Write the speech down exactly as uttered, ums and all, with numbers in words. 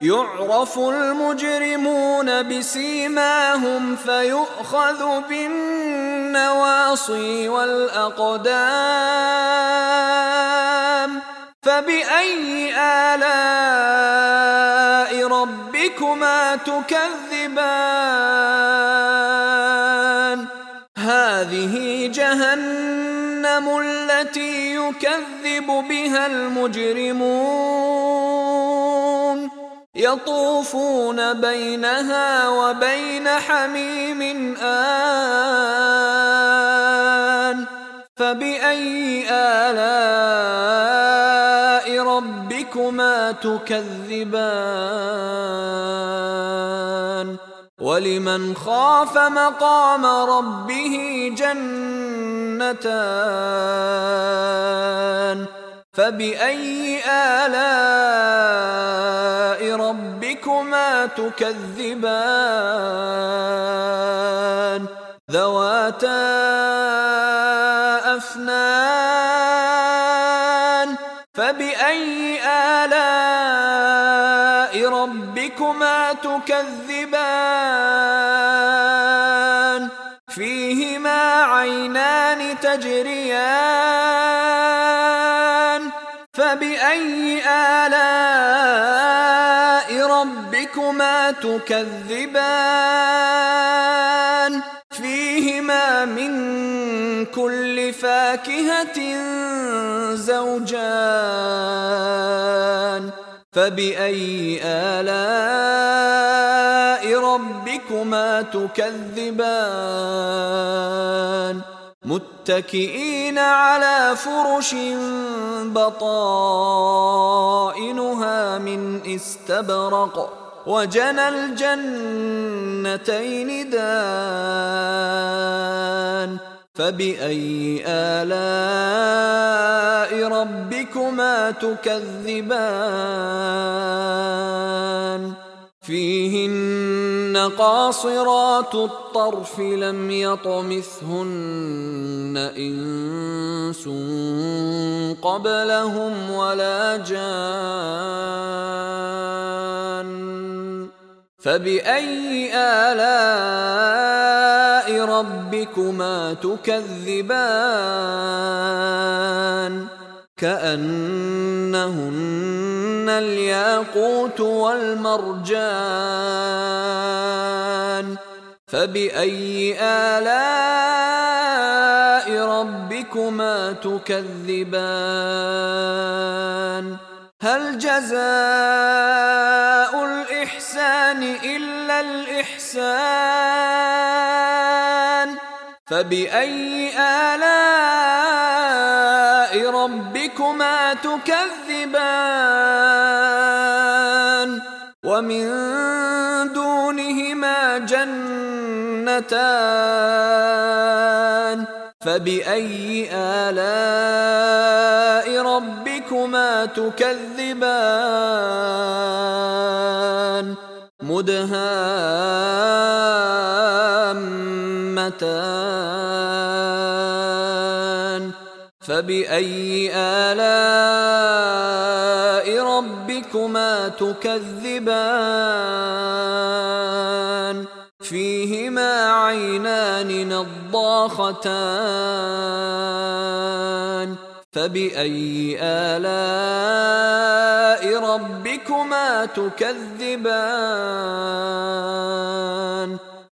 يعرف المجرمون بسيماهم فيؤخذ بالنواصي والأقدام فبأي آلاء ربكما تكذبان هذه جهنم التي يكذب بها المجرمون يطوفون بينها وبين حميم آن فبأي آلاء ربكما تكذبان ولمن خاف مقام ربه جنتان فبأي آلاء ربكما تكذبان ذواتا أفنان فبأي آلاء ربكما تكذبان فيهما عينان تجريان فبأي آلاء ربكما تكذبان فيهما من كل فاكهة زوجان فبأي آلاء ربكما تكذبان متكئين على فرش بطائنها من استبرق وجنى الجنتين دان فبأي آلاء ربكما تكذبان فيهن قاصرات الطرف لم يطمثهن إنس قبلهم ولا جان فبأي آلاء ربكما تكذبان كأنهن الياقوت والمرجان فبأي آلاء ربكما تكذبان هل جزاء الإحسان إلا الإحسان فبأي آلاء ربكما تكذبان ومن دونهما جنتان فبأي آلاء ربكما تكذبان مدهامتان فبأي آلاء ربكما تكذبان فيهما عينان نضاختان فبأي آلاء ربكما تكذبان